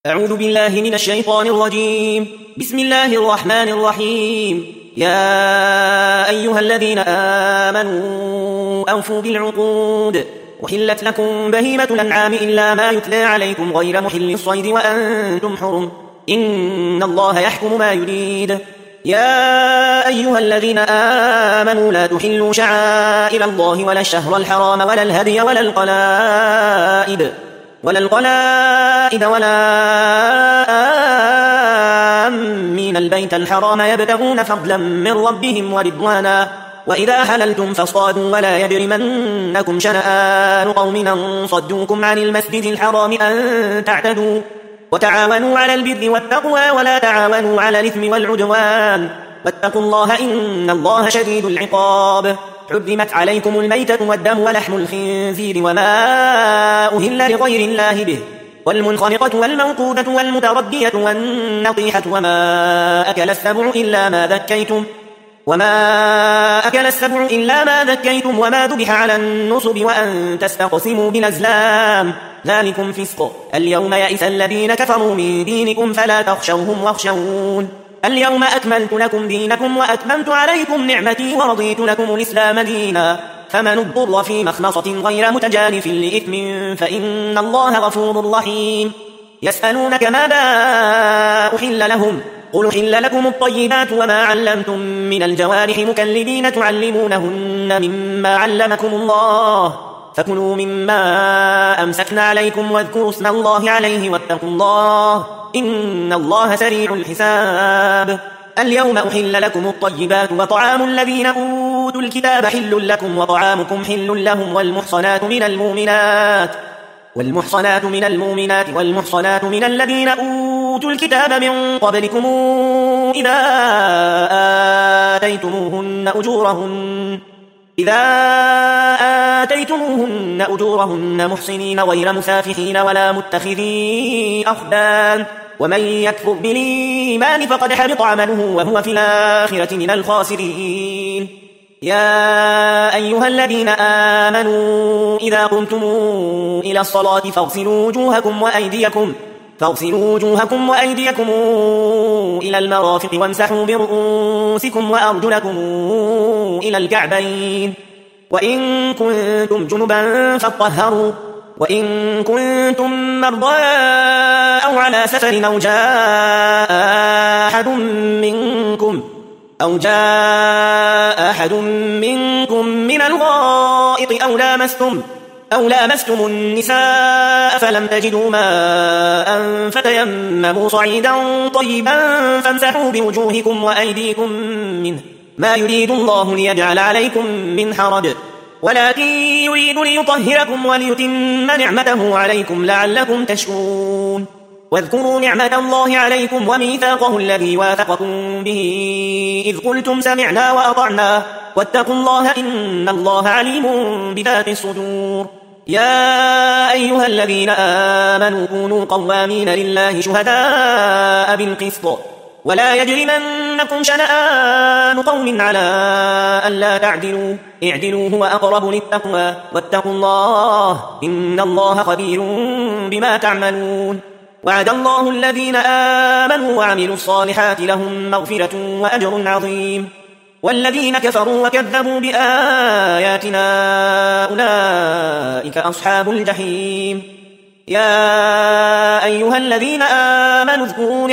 أعوذ بالله من الشيطان الرجيم. بسم الله الرحمن الرحيم. يا أيها الذين آمنوا أوفوا بالعقود. أحلت لكم بهيمة الأنعام إلا ما يتلى عليكم غير محل الصيد وأنتم حرم. إن الله يحكم ما يريد. يا أيها الذين آمنوا لا تحلوا شعائر الله ولا الشهر الحرام ولا الهدي ولا القلائد ولا آمين البيت الحرام يبتغون فضلا من ربهم ورضوانا. وإذا حللتم فاصطادوا ولا يجرمنكم شنآن قوم أن صدوكم عن المسجد الحرام أن تعتدوا. وتعاونوا على البر والتقوى ولا تعاونوا على الإثم والعدوان واتقوا الله إن الله شديد العقاب. حرمت عليكم الميتة والدم ولحم الخنزير وما أهل لغير الله به والمنخنقة والموقودة والمتردية والنطيحة وما أكل السبع إلا ما ذكيتم وما ذبح على النصب وأن تستقسموا بالأزلام ذلكم فسق. اليوم يئس الذين كفروا من دينكم فلا تخشوهم واخشون. اليوم أكملت لكم دينكم وأتممت عليكم نعمتي ورضيت لكم الإسلام دينا. فمن اضطر في مخمصة غير متجانف لإثم فإن الله غفور رحيم. يسألونك ماذا أحل لهم قل أحل لكم الطيبات وما علمتم من الجوارح مكلبين تعلمونهن مما علمكم الله فكلوا مما أمسكنا عليكم واذكروا اسم الله عليه واتقوا الله إن الله سريع الحساب. اليوم أحل لكم الطيبات وطعام الذين أوتوا الكتاب حل لكم وطعامكم حل لهم والمحصنات من المؤمنات والمحصنات من الذين أوتوا الكتاب من قبلكم إذا آتيتموهن أجورهن محصنين غير مسافحين ولا متخذي أخدان. ومن يكفر بالإيمان فقد حبط عمله وهو في الآخرة من الخاسرين. يا أيها الذين آمنوا إذا قمتم إلى الصلاة فاغسلوا وجوهكم وأيديكم إلى المرافق وامسحوا برؤوسكم وأرجلكم إلى الكعبين وإن كنتم جنبا فاطهروا وإن كنتم مرضى أو على سفر أو جاء أحد منكم من الغائط أو لامستم النساء فلم تجدوا ماء فتيمموا صعيدا طيبا فامسحوا بوجوهكم وأيديكم منه ما يريد الله ليجعل عليكم من حرج ولكن يريد ليطهركم وليتم نعمته عليكم لعلكم تشكرون. واذكروا نعمة الله عليكم وميثاقه الذي واثقكم به إذ قلتم سمعنا وأطعنا واتقوا الله إن الله عليم بذات الصدور. يا أيها الذين آمنوا كونوا قوامين لله شهداء بالقسط ولا يجرمنكم شنآن قوم على ألا تعدلوا اعدلوا هو أقرب للتقوى واتقوا الله إن الله خبير بما تعملون. وعد الله الذين آمنوا وعملوا الصالحات لهم مغفرة وأجر عظيم. والذين كفروا وكذبوا بآياتنا أولئك أصحاب الجحيم. يا أيها الذين آمنوا اذكروا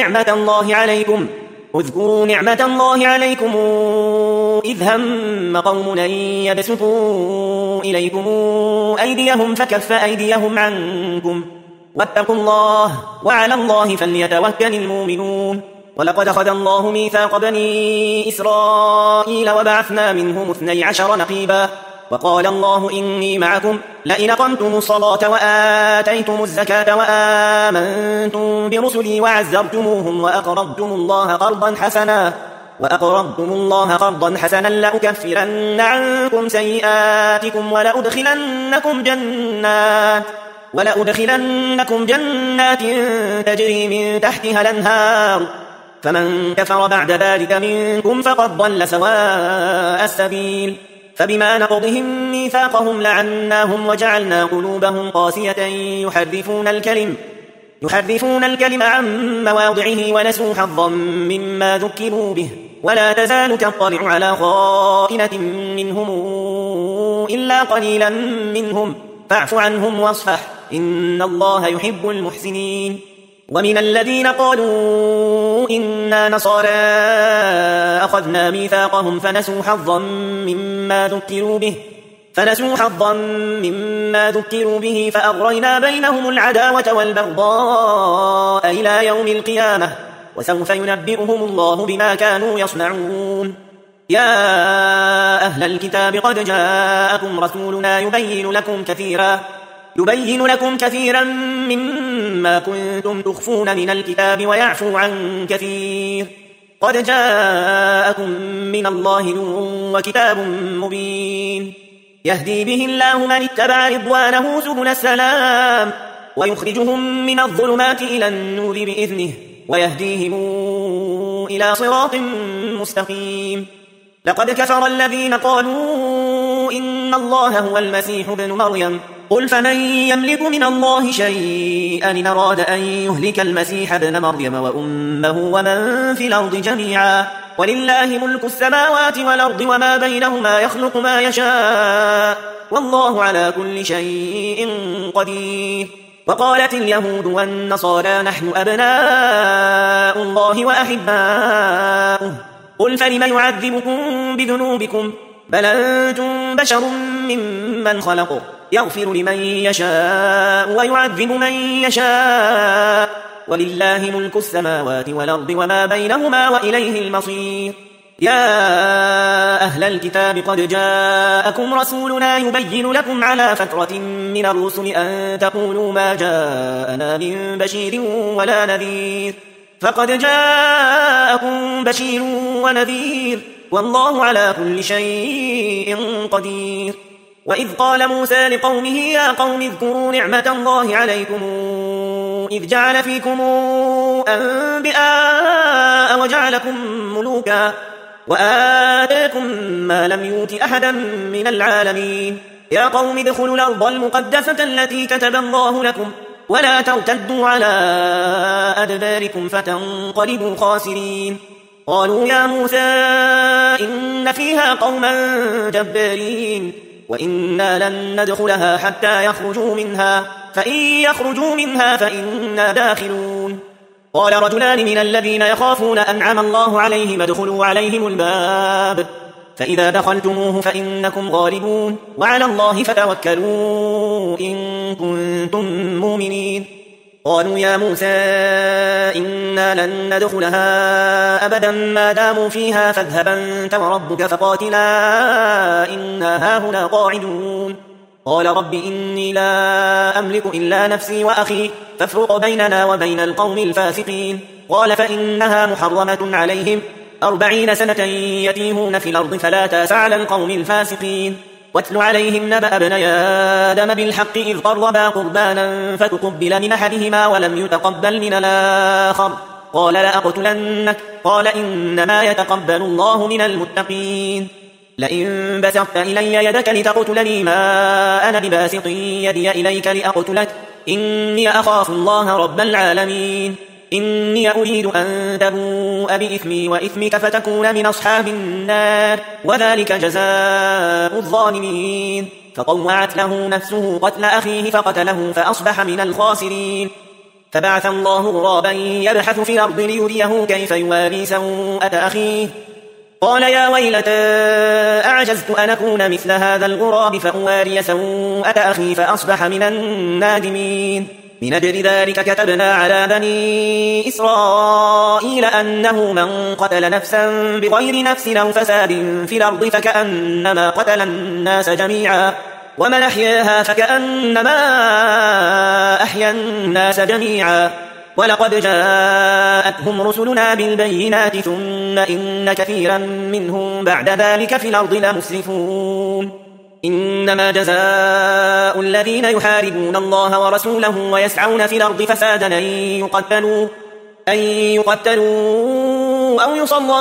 نعمة الله عليكم إذ هم قوم أن يبسطوا إليكم أيديهم فكف أيديهم عنكم واتقوا الله وعلى الله فليتوكل المؤمنون. ولقد أخذ الله ميثاق بني إسرائيل وبعثنا منهم 12 نقيبا وقال الله إني معكم لئن أقمتم الصلاة وآتيتم الزكاة وآمنتم برسلي وعزرتموهم وأقرضتم الله قرضا حسنا لأكفرن عنكم سيئاتكم ولأدخلنكم جنات تجري من تحتها الأنهار فمن كفر بعد ذلك منكم فقد ضل سواء السبيل. فبما نقضهم ميثاقهم لعناهم وجعلنا قلوبهم قاسية يحرفون الكلم عن مواضعه ونسوا حظا مما ذكروا به ولا تزال تطلع على خائنة منهم إلا قليلا منهم فاعف عنهم واصفح إن الله يحب المحسنين. ومن الذين قالوا إنا نصارى أخذنا ميثاقهم فنسوا حظا مما ذكروا به فأغرينا بينهم العداوة والبغضاء إلى يوم القيامة وسوف ينبئهم الله بما كانوا يصنعون. يا أهل الكتاب قد جاءكم رسولنا يبين لكم كثيرا مما كنتم تخفون من الكتاب ويعفو عن كثير. قد جاءكم من الله نور وكتاب مبين يهدي به الله من اتبع رضوانه سبل السلام ويخرجهم من الظلمات إلى النور بإذنه ويهديهم إلى صراط مستقيم. لقد كفر الذين قالوا إن الله هو المسيح ابن مريم قل فمن يملك من الله شيئا إن أراد أن يهلك المسيح ابن مريم وأمه ومن في الأرض جميعا ولله ملك السماوات والأرض وما بينهما يخلق ما يشاء والله على كل شيء قدير. وقالت اليهود والنصارى نحن أبناء الله وأحباؤه قل فلم يعذبكم بذنوبكم بل أنتم بشر ممن خلق يغفر لمن يشاء ويعذب من يشاء ولله ملك السماوات والأرض وما بينهما وإليه المصير. يا أهل الكتاب قد جاءكم رسولنا يبين لكم على فترة من الرسل أن تقولوا ما جاءنا من بشير ولا نذير فقد جاءكم بشير ونذير والله على كل شيء قدير. وإذ قال موسى لقومه يا قوم اذكروا نعمة الله عليكم إذ جعل فيكم أنبئاء وجعلكم ملوكا وآتاكم ما لم يؤت أحدا من العالمين. يا قوم ادخلوا الأرض المقدسة التي كتب الله لكم ولا ترتدوا على أدباركم فتنقلبوا خاسرين. قالوا يا موسى إن فيها قوما جبارين وإنا لن ندخلها حتى يخرجوا منها فإن يخرجوا منها فإنا داخلون. قال رجلان من الذين يخافون أنعم الله عليهم ادخلوا عليهم الباب فإذا دخلتموه فإنكم غالبون وعلى الله فتوكلوا إن كنتم مؤمنين. قالوا يا موسى إنا لن ندخلها أبدا ما داموا فيها فاذهب أنت وربك فقاتلا إنا هاهنا قاعدون. قال رب إني لا أملك إلا نفسي وأخي فافرق بيننا وبين القوم الفاسقين. قال فإنها محرمة عليهم 40 سنة يتيهون في الأرض فلا تأس على القوم الفاسقين. واتل عليهم نبأ ابني آدم بالحق إذ قربا قربانا فتقبل من أحدهما ولم يتقبل من الآخر قال لأقتلنك قال إنما يتقبل الله من المتقين. لئن بسطت إلي يدك لتقتلني ما أنا بباسط يدي إليك لأقتلك إني أخاف الله رب العالمين. إني أريد أن تبوء بإثمي وإثمك فتكون من أصحاب النار وذلك جزاء الظالمين. فطوعت له نفسه قتل أخيه فقتله فأصبح من الخاسرين. فبعث الله غرابا يبحث في الأرض ليريه كيف يواري سوءة أخيه قال يا ويلتى أعجزت أن أكون مثل هذا الغراب فأواري سوءة أخي فأصبح من النادمين. من أجل ذلك كتبنا على بني إسرائيل أنه من قتل نفسا بغير نفس أو فساد في الأرض فكأنما قتل الناس جميعا ومن أحياها فكأنما أحيا الناس جميعا. ولقد جاءتهم رسلنا بالبينات ثم إن كثيرا منهم بعد ذلك في الأرض لمسرفون. إنما جزاء الذين يحاربون الله ورسوله ويسعون في الأرض فسادا أن يقتلوا أو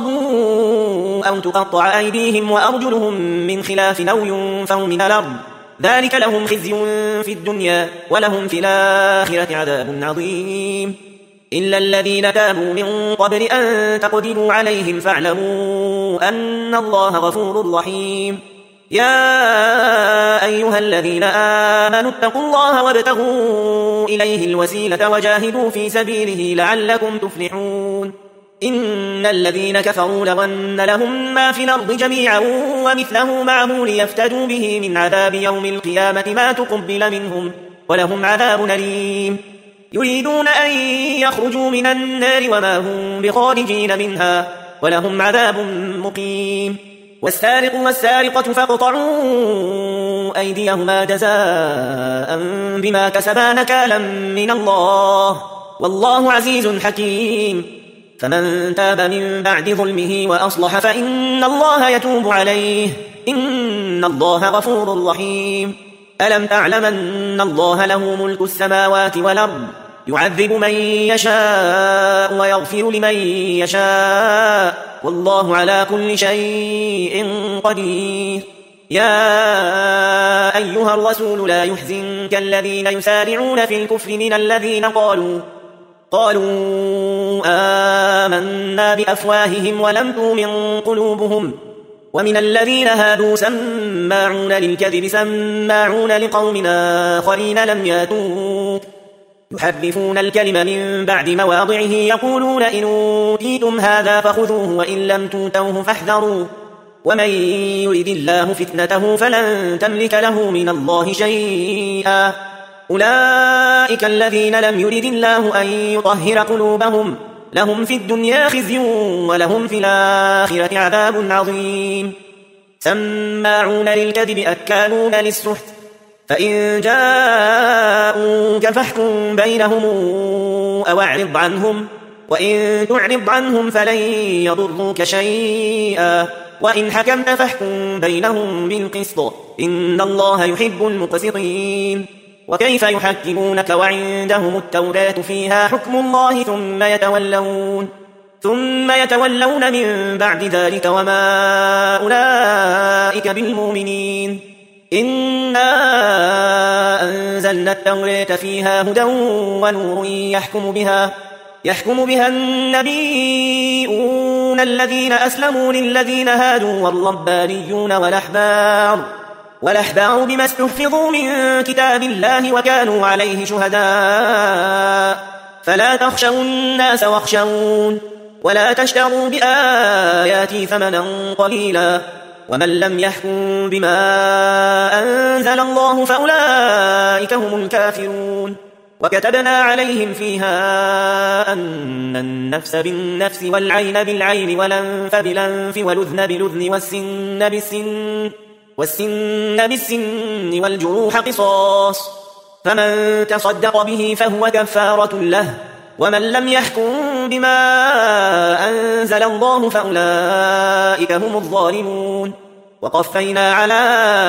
يصلبوا أو تقطع أيديهم وأرجلهم من خلاف أو ينفوا من الأرض ذلك لهم خزي في الدنيا ولهم في الآخرة عذاب عظيم إلا الذين تابوا من قبل أن تقدروا عليهم فاعلموا أن الله غفور رحيم يا أيها الذين آمنوا اتقوا الله وابتغوا إليه الوسيلة وجاهدوا في سبيله لعلكم تفلحون إن الذين كفروا لو أن لهم ما في الأرض جميعا ومثله معه ليفتدوا به من عذاب يوم القيامة ما تقبل منهم ولهم عذاب أليم يريدون أن يخرجوا من النار وما هم بخارجين منها ولهم عذاب مقيم والسارق والسارقة فاقطعوا أيديهما جزاء بما كسبا نكالا من الله والله عزيز حكيم فمن تاب من بعد ظلمه وأصلح فإن الله يتوب عليه إن الله غفور رحيم ألم تعلم أن الله له ملك السماوات والأرض يعذب من يشاء ويغفر لمن يشاء والله على كل شيء قدير يا أيها الرسول لا يحزنك الذين يسارعون في الكفر من الذين قالوا آمنا بأفواههم ولم تؤمن قلوبهم ومن الذين هادوا سماعون للكذب سماعون لقوم آخرين لم ياتوك يحرفون الكلم من بعد مواضعه يقولون إن أوتيتم هذا فخذوه وإن لم توتوه فاحذروا ومن يرد الله فتنته فلن تملك له من الله شيئا أولئك الذين لم يرد الله أن يطهر قلوبهم لهم في الدنيا خزي ولهم في الآخرة عذاب عظيم سماعون للكذب أكالون للسحت فإن جاءوك فاحكم بينهم أو أعرض عنهم وإن تعرض عنهم فلن يضروك شيئا وإن حكمت فاحكم بينهم بالقسط إن الله يحب المقسطين وكيف يحكمونك وعندهم التوراة فيها حكم الله ثم يتولون من بعد ذلك وما أولئك بالمؤمنين إنا أنزلنا التوراة فيها هدى ونور يحكم بها النبيون الذين أسلموا للذين هادوا والربانيون والأحبار بما استحفظوا من كتاب الله وكانوا عليه شهداء فلا تخشوا الناس واخشون ولا تشتروا بآياتي ثمنا قليلا ومن لم يحكم بما أنزل الله فأولئك هم الكافرون وكتبنا عليهم فيها أن النفس بالنفس والعين بالعين والأنف بالأنف والأذن بالأذن والسن بالسن والجروح قصاص فمن تصدق به فهو كفارة له ومن لم يحكم بما أنزل الله فأولئك هم الظالمون وقفينا على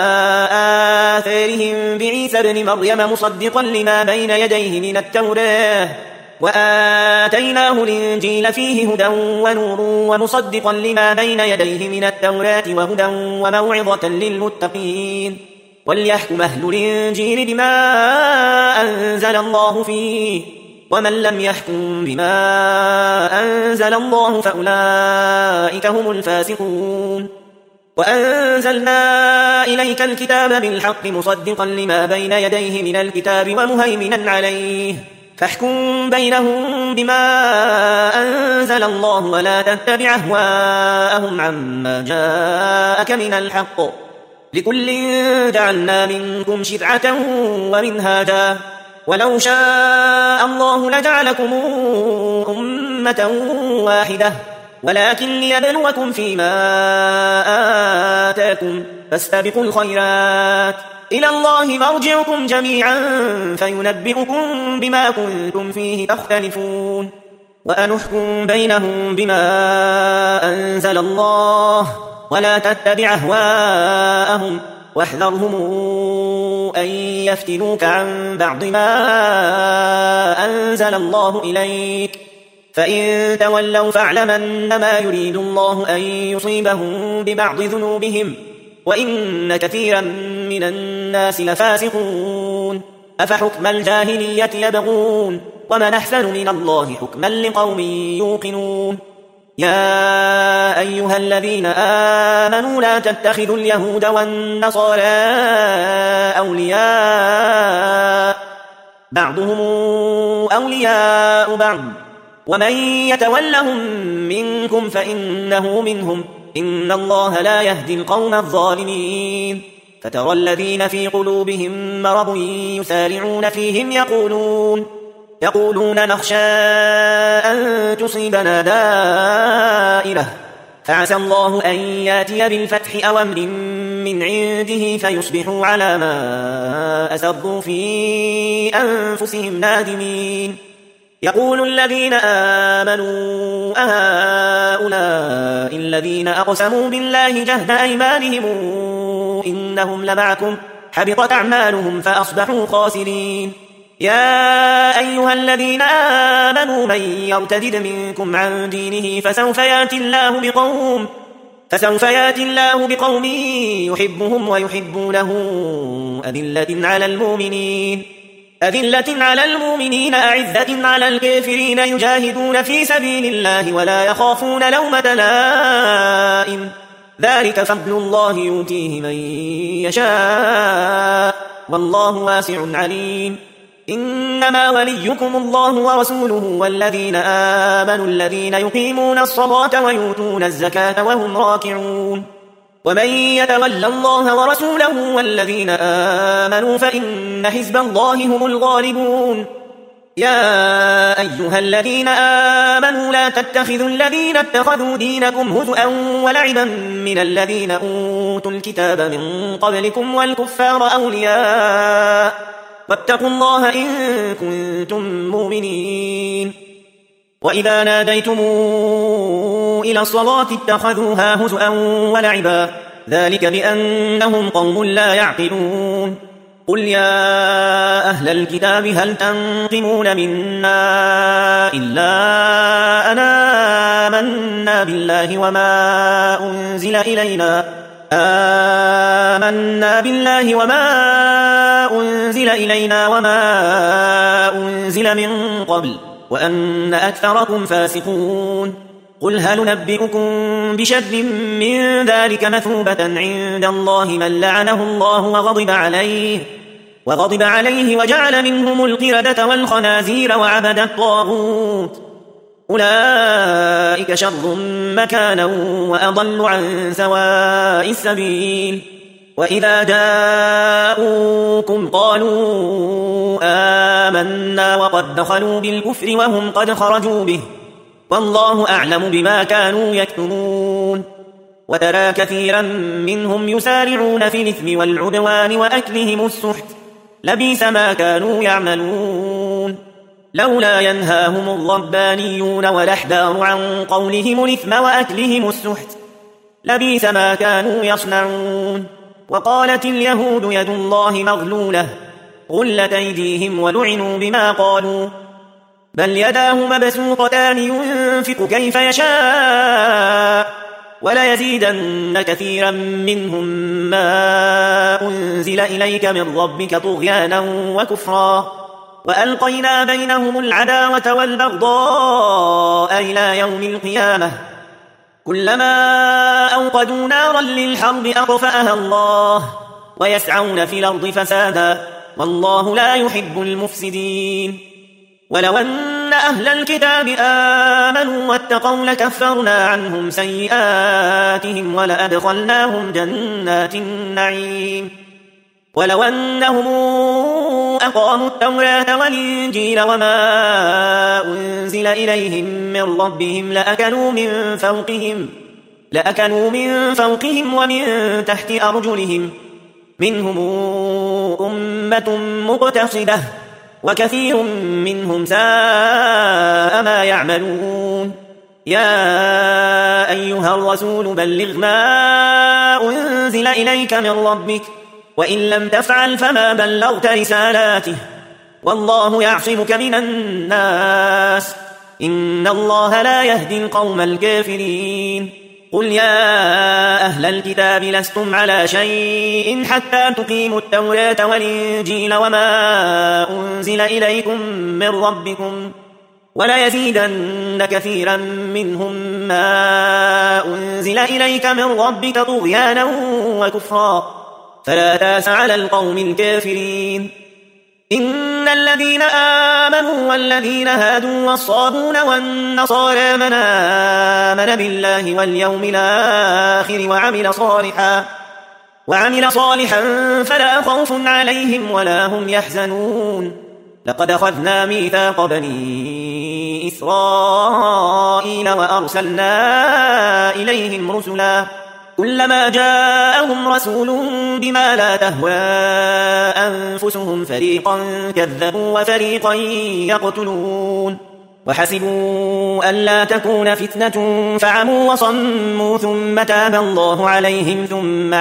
آثارهم بعيسى ابن مريم مصدقا لما بين يديه من التوراة وآتيناه الإنجيل فيه هدى ونور ومصدقا لما بين يديه من التوراة وهدى وموعظة للمتقين وليحكم أهل الإنجيل بما أنزل الله فيه ومن لم يحكم بما أنزل الله فأولئك هم الفاسقون وأنزلنا إليك الكتاب بالحق مصدقا لما بين يديه من الكتاب ومهيمنا عليه فاحكم بينهم بما أنزل الله ولا تتبع أهواءهم عما جاءك من الحق لكل جعلنا منكم شرعة ومنهاجا ولو شاء الله لجعلكم أمة واحدة ولكن ليبلوكم فيما آتاكم فاستبقوا الخيرات إلى الله مرجعكم جميعا فينبئكم بما كنتم فيه تختلفون وأنحكم بينهم بما أنزل الله ولا تتبع أهواءهم واحذرهم أن يفتنوك عن بعض ما أنزل الله إليك فإن تولوا فاعلم أنما يريد الله أن يصيبهم ببعض ذنوبهم وإن كثيرا من الناس الناس لفاسقون أفحكم الجاهلية يبغون ومن أحسن من الله حكما لقوم يوقنون يا أيها الذين آمنوا لا تتخذوا اليهود والنصارى أولياء بعضهم أولياء بعض ومن يتولهم منكم فإنه منهم إن الله لا يهدي القوم الظالمين فترى الذين في قلوبهم مرض يسارعون فيهم يقولون نخشى أن تصيبنا دائرة فعسى الله أن ياتي بالفتح أو أمر من عنده فيصبحوا على ما أسروا في أنفسهم نادمين يقول الذين آمنوا أهؤلاء الذين أقسموا بالله جهد أيمانهم إنهم لمعكم حبطت أعمالهم فأصبحوا خاسرين يا أيها الذين آمنوا من يرتد منكم عن دينه فسوف ياتي الله بقوم يحبهم ويحبونه أذلة على المؤمنين أعزة على الكافرين يجاهدون في سبيل الله ولا يخافون لومة لائم ذلك فضل الله يؤتيه من يشاء والله واسع عليم إنما وليكم الله ورسوله والذين آمنوا الذين يقيمون الصلاة ويؤتون الزكاة وهم راكعون ومن يتول الله ورسوله والذين آمنوا فإن حزب الله هم الغالبون يا أيها الذين آمنوا لا تتخذوا الذين اتخذوا دينكم هزءا ولعبا من الذين أوتوا الكتاب من قبلكم والكفار أولياء واتقوا الله إن كنتم مؤمنين وإذا ناديتم إلى الصلاة اتخذوها هزءا ولعبا ذلك بأنهم قوم لا يعقلون قل يا أهل الكتاب هل تنقمون منا إلا أن آمنا بالله وما أنزل إلينا وما أنزل من قبل وأن أكثركم فاسقون قل هل ننبئكم بشر من ذلك مثوبة عند الله من لعنه الله وغضب عليه وجعل منهم القردة والخنازير وعبد الطاغوت أولئك شر مكانا وأضل عن سواء السبيل وإذا جاءوكم قالوا آمنا وقد دخلوا بالكفر وهم قد خرجوا به والله أعلم بما كانوا يكتمون وترى كثيرا منهم يسارعون في الإثم والعدوان وأكلهم السحت لبئس ما كانوا يعملون لولا ينهاهم الربانيون والأحبار عن قولهم الإثم وأكلهم السحت لبئس ما كانوا يصنعون وقالت اليهود يد الله مغلولة غلت أيديهم ولعنوا بما قالوا بل يداه مبسوطتان ينفق كيف يشاء وليزيدن كثيرا منهم ما أنزل إليك من ربك طغيانا وكفرا وألقينا بينهم العداوة والبغضاء إلى يوم القيامة كلما أوقدوا نارا للحرب أطفأها الله ويسعون في الأرض فسادا والله لا يحب المفسدين ولو أن أهل الكتاب آمنوا واتقوا لكفرنا عنهم سيئاتهم ولأدخلناهم جنات النعيم ولو أنهم أقاموا التوراة والإنجيل وما أنزل إليهم من ربهم لأكلوا من فوقهم ومن تحت أرجلهم منهم أمة مقتصدة وكثير منهم ساء ما يعملون يا أيها الرسول بلغ ما أنزل إليك من ربك وإن لم تفعل فما بلغت رسالاته والله يعصمك من الناس إن الله لا يهدي القوم الكافرين قل يا أهل الكتاب لستم على شيء حتى تقيموا التوراة والإنجيل وما أنزل إليكم من ربكم وليزيدن كثيرا منهم ما أنزل إليك من ربك طغيانا وكفرا فلا تاس على القوم الكافرين. إن الذين آمنوا والذين هادوا والصابون والنصارى من آمن بالله واليوم الآخر وعمل صالحا فلا خوف عليهم ولا هم يحزنون. لقد أخذنا ميثاق بني إسرائيل وأرسلنا إليهم رسلا كلما جاءهم رسول بما لا تهوى أنفسهم فريقا كذبوا وفريقا يقتلون وحسبوا ألا تكون فتنة فعموا وصموا ثم تاب الله عليهم ثم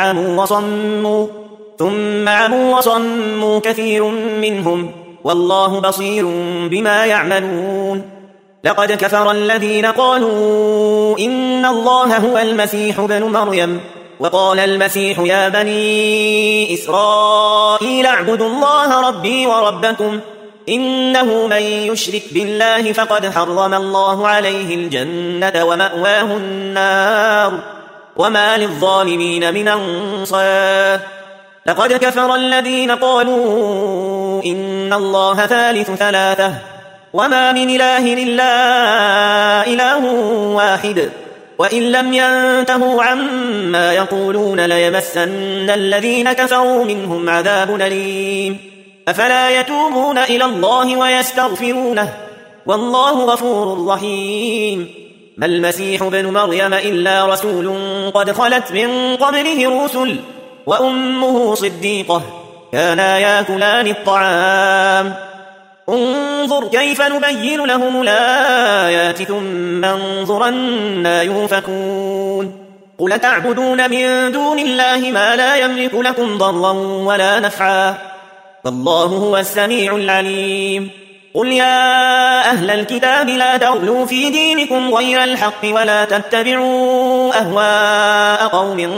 عموا وصموا كثير منهم والله بصير بما يعملون. لقد كفر الذين قالوا إن الله هو المسيح ابن مريم وقال المسيح يا بني إسرائيل اعبدوا الله ربي وربكم إنه من يشرك بالله فقد حرم الله عليه الجنة ومأواه النار وما للظالمين من أنصار. لقد كفر الذين قالوا إن الله ثالث ثلاثة وما من إله إلا إله واحد وإن لم ينتهوا عما يقولون ليمسن الذين كفروا منهم عذاب أليم. أفلا يتوبون إلى الله ويستغفرونه والله غفور رحيم. ما المسيح ابن مريم إلا رسول قد خلت من قبله الرسل وأمه صديقة كانا يأكلان الطعام انظر كيف نبين لهم الآيات ثم انظر أنى يؤفكون. قل تعبدون من دون الله ما لا يملك لكم ضرا ولا نفعا فالله هو السميع العليم. قل يا أهل الكتاب لا تغلوا في دينكم غير الحق ولا تتبعوا أهواء قوم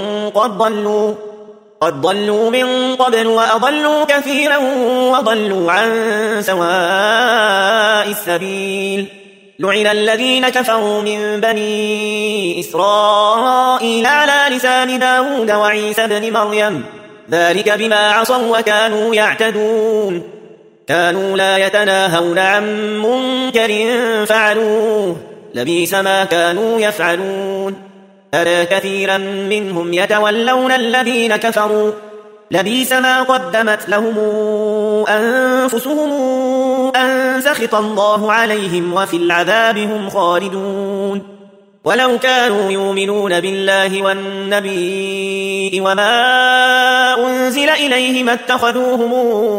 قد ضلوا من قبل وأضلوا كثيرا وضلوا عن سواء السبيل. لعن الذين كفروا من بني إسرائيل على لسان داود وعيسى بن مريم ذلك بما عصوا وكانوا يعتدون كانوا لا يتناهون عن منكر فعلوه لبئس ما كانوا يفعلون. ترى كثيرا منهم يتولون الذين كفروا لبئس ما قدمت لهم أنفسهم أن سخط الله عليهم وفي العذاب هم خالدون. ولو كانوا يؤمنون بالله والنبي وما أنزل إليه ما اتخذوهم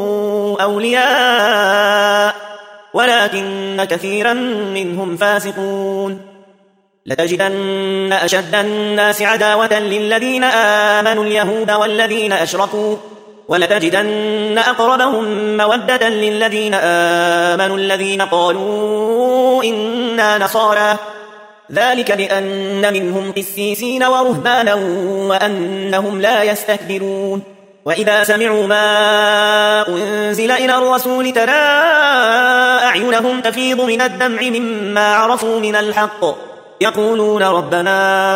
أولياء ولكن كثيرا منهم فاسقون. لتجدن أشد الناس عداوة للذين آمنوا اليهود والذين أشركوا ولتجدن أقربهم مودة للذين آمنوا الذين قالوا إنا نصارى ذلك بأن منهم قسيسين ورهبانا وأنهم لا يستكبرون. وإذا سمعوا ما أنزل إلى الرسول ترى أعينهم تفيض من الدمع مما عرفوا من الحق يقولون ربنا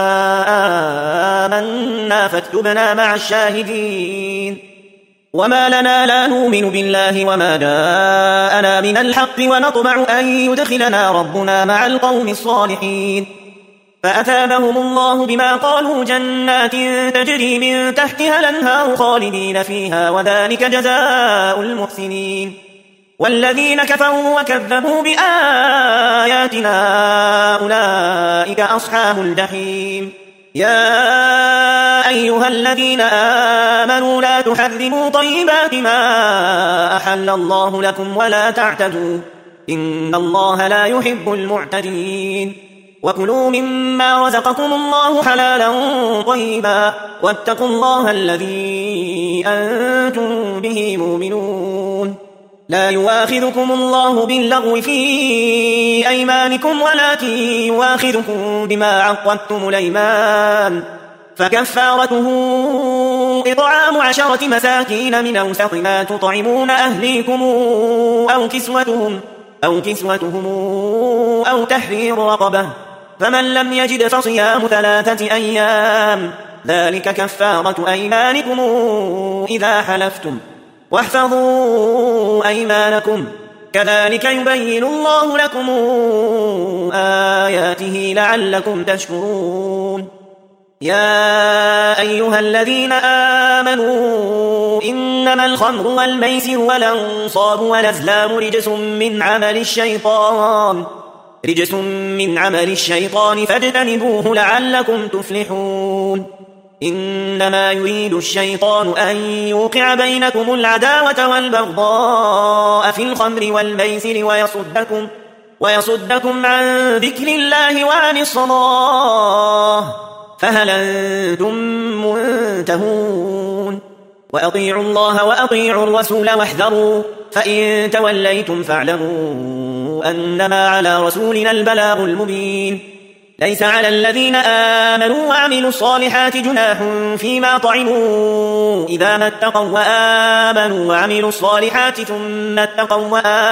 آمنا فاكتبنا مع الشاهدين. وما لنا لا نؤمن بالله وما جاءنا من الحق ونطمع أن يدخلنا ربنا مع القوم الصالحين. فأثابهم الله بما قالوا جنات تجري من تحتها الأنهار خالدين فيها وذلك جزاء المحسنين. والذين كفروا وكذبوا بآياتنا أولئك أصحاب الجحيم. يا أيها الذين آمنوا لا تحرموا طيبات ما أحل الله لكم ولا تعتدوا إن الله لا يحب المعتدين. وكلوا مما رزقكم الله حلالا طيبا واتقوا الله الذي أنتم به مؤمنون. لا يواخذكم الله باللغو في أيمانكم ولكن يواخذكم بما عقدتم الأيمان فكفارته إطعام 10 مساكين من أوسط ما تطعمون أهليكم أو كسوتهم أو تحرير رقبة فمن لم يجد فصيام 3 أيام ذلك كفارة أيمانكم إذا حلفتم واحفظوا أيمانكم كذلك يبين الله لكم آياته لعلكم تشكرون يا أيها الذين آمنوا إنما الخمر والميسر والأنصاب والأزلام رجس من عمل الشيطان فاجتنبوه لعلكم تفلحون إنما يريد الشيطان أن يوقع بينكم العداوة والبغضاء في الخمر والميسر ويصدكم عن ذكر الله وعن الصلاة فهل أنتم منتهون وأطيعوا الله وأطيعوا الرسول واحذروا فإن توليتم فاعلموا أنما على رسولنا البلاغ المبين ليس على الذين آمنوا وعملوا الصالحات جناح فيما طعموا إذا ما اتقوا وآمنوا وعملوا الصالحات ثم اتقوا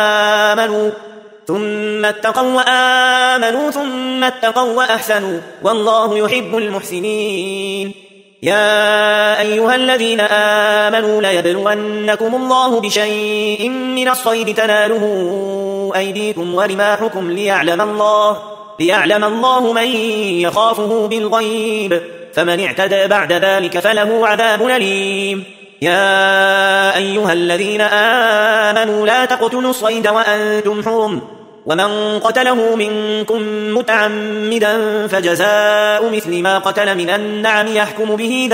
وأحسنوا والله يحب المحسنين يا أيها الذين آمنوا ليبلونكم الله بشيء من الصيد تناله أيديكم ورماحكم ليعلم الله من يخافه بالغيب فمن اعتدى بعد ذلك فله عذاب أليم يا أيها الذين آمنوا لا تقتلوا الصيد وأنتم حرم ومن قتله منكم متعمدا فجزاء مثل ما قتل من النعم يحكم به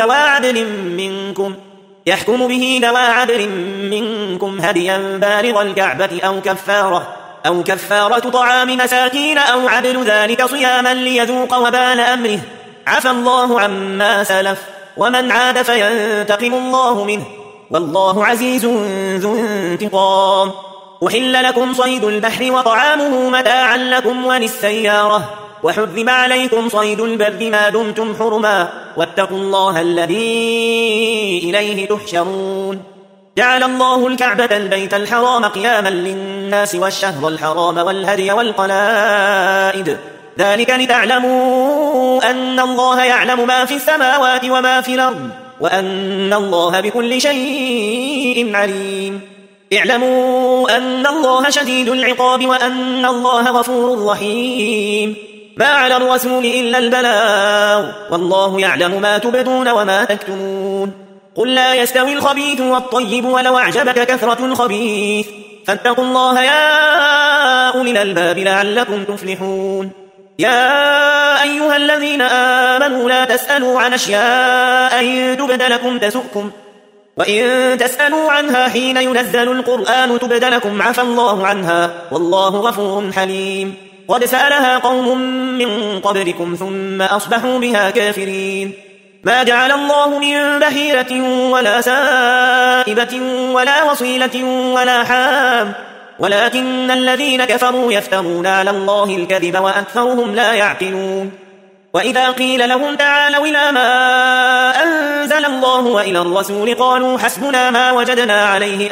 ذوى عدل منكم هديا بالغ الكعبة أو كفارة طعام مساكين أو عدل ذلك صياما ليذوق وبال أمره عفى الله عما سلف ومن عاد فينتقم الله منه والله عزيز ذو انتقام أحل لكم صيد البحر وطعامه متاعا لكم وللسيارة وحرم عليكم صيد البر ما دمتم حرما واتقوا الله الذي إليه تحشرون جعل الله الكعبة البيت الحرام قياما للناس والشهر الحرام والهدي والقلائد ذلك لتعلموا أن الله يعلم ما في السماوات وما في الأرض وأن الله بكل شيء عليم اعلموا أن الله شديد العقاب وأن الله غفور رحيم ما على الرسول إلا البلاغ والله يعلم ما تبدون وما تكتمون قل لا يستوي الخبيث والطيب ولو أعجبك كثرة الخبيث فاتقوا الله يا أولي الألباب لعلكم تفلحون يا أيها الذين آمنوا لا تسألوا عن أشياء إن تبد لكم تسؤكم وإن تسألوا عنها حين ينزل القرآن تبد لكم عفى الله عنها والله غفور حليم قد سألها قوم من قبلكم ثم أصبحوا بها كافرين ما جعل الله من بحيرة ولا سائبة ولا وصيلة ولا حام ولكن الذين كفروا يفترون على الله الكذب وأكثرهم لا يعقلون وإذا قيل لهم تعالوا إلى ما أنزل الله وإلى الرسول قالوا حسبنا ما وجدنا عليه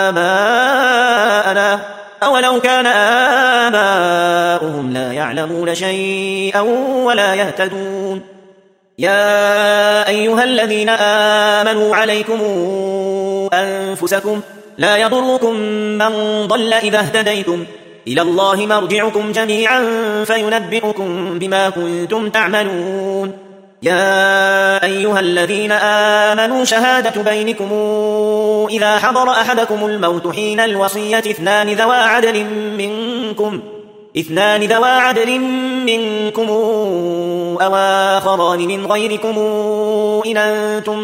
آباءنا أولو كان آباؤهم لا يعلمون شيئا ولا يهتدون يا أيها الذين آمنوا عليكم أنفسكم لا يضركم من ضل إذا اهتديتم إلى الله مرجعكم جميعا فينبئكم بما كنتم تعملون يا أيها الذين آمنوا شهادة بينكم إذا حضر أحدكم الموت حين الوصية اثنان ذوى عدل منكم أو آخران من غيركم إن أنتم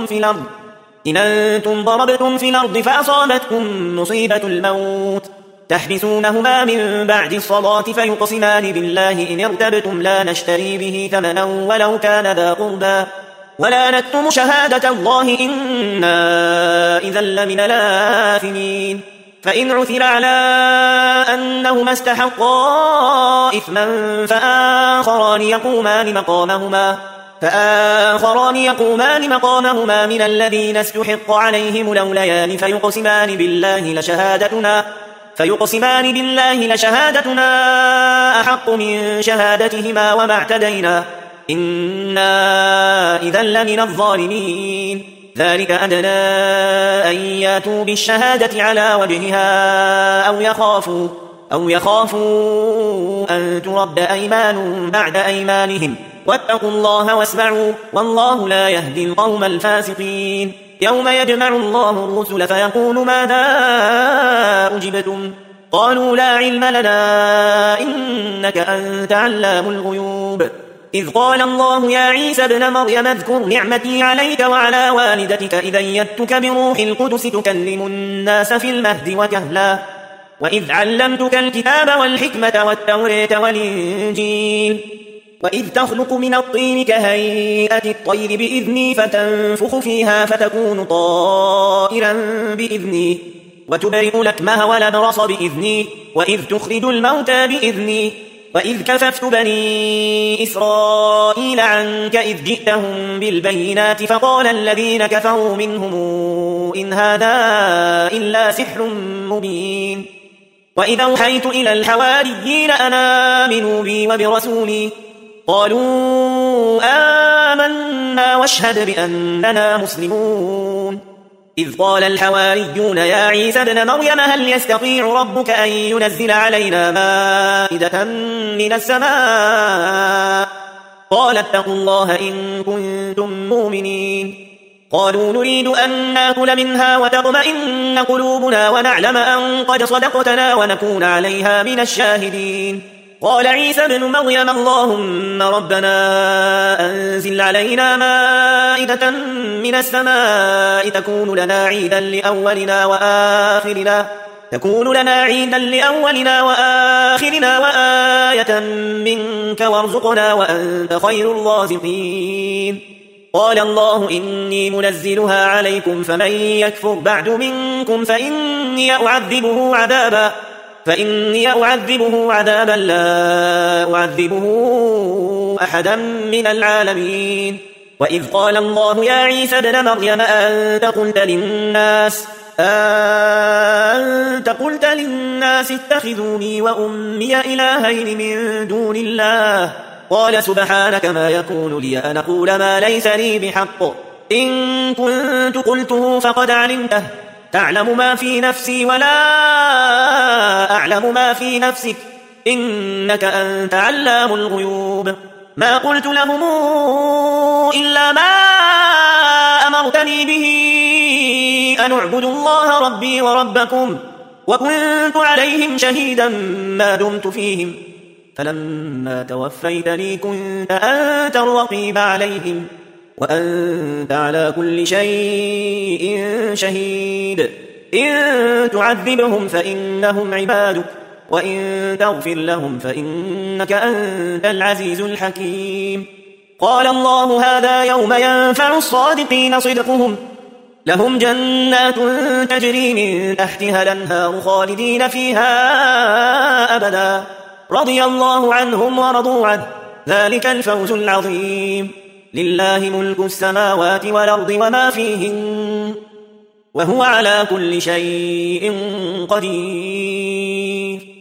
ضربتم في الأرض فأصابتكم مصيبة الموت تحبسونهما من بعد الصلاة فيقسمان بالله إن ارتبتم لا نشتري به ثمنا ولو كان ذا قربى ولا نكتم شهادة الله إنا إذا لمن الآثمين فإن عثر على أنهما استحقا إثما فآخران يقومان مقامهما من الذين استحق عليهم الأوليان فيقسمان بالله لشهادتنا أحق من شهادتهما وما اعتدينا إنا إذا لمن الظالمين. ذلك أدنى أن ياتوا بالشهادة على وجهها أو يخافوا أن ترد أيمان بعد أيمانهم واتقوا الله واسمعوا والله لا يهدي القوم الفاسقين. يوم يجمع الله الرسل فيقول ماذا أجبتم قالوا لا علم لنا إنك أنت علام الغيوب. إذ قال الله يا عيسى ابن مريم اذكر نعمتي عليك وعلى والدتك إذ أيدتك بروح القدس تكلم الناس في المهد وكهلا وإذ علمتك الكتاب والحكمة والتوراة والإنجيل وإذ تخلق من الطين كهيئة الطير بإذني فتنفخ فيها فتكون طائرا بإذني وتبرئ الأكمه والأبرص بإذني وإذ تخرج الموتى بإذني وإذ كففت بني إسرائيل عنك إذ جئتهم بالبينات فقال الذين كفروا منهم إن هذا إلا سحر مبين. وإذا أوحيت إلى الحواريين أن آمنوا بي وبرسولي قالوا آمنا واشهد بأننا مسلمون. إذ قال الحواريون يا عيسى ابن مريم هل يستطيع ربك أن ينزل علينا مائدة من السماء قال اتقوا الله إن كنتم مؤمنين. قالوا نريد أن نأكل منها وتطمئن قلوبنا ونعلم أن قد صدقتنا ونكون عليها من الشاهدين. قال عيسى ابن مريم اللهم ربنا أنزل علينا مائدة من السماء تكون لنا عيدا لأولنا وآخرنا وآية منك وارزقنا وأنت خير الرازقين. قال الله إني منزلها عليكم فمن يكفر بعد منكم فإني أعذبه عذابا لا أعذبه أحدا من العالمين. وإذ قال الله يا عيسى ابن مريم أنت قلت للناس اتخذوني وأمي إلهين من دون الله قال سبحانك ما يكون لي أن أقول ما ليس لي بحق إن كنت قلته فقد علمته تعلم ما في نفسي ولا أعلم ما في نفسك إنك أنت علام الغيوب. ما قلت لهم إلا ما أمرتني به أن اعبدوا الله ربي وربكم وكنت عليهم شهيدا ما دمت فيهم فلما توفيتني كنت أنت الرقيب عليهم وأنت على كل شيء شهيد. إن تعذبهم فإنهم عبادك وإن تغفر لهم فإنك أنت العزيز الحكيم. قال الله هذا يوم ينفع الصادقين صدقهم لهم جنات تجري من تحتها الأنهار خالدين فيها أبدا رضي الله عنهم ورضوا عنه ذلك الفوز العظيم. لله ملك السماوات والأرض وما فيهن وهو على كل شيء قدير.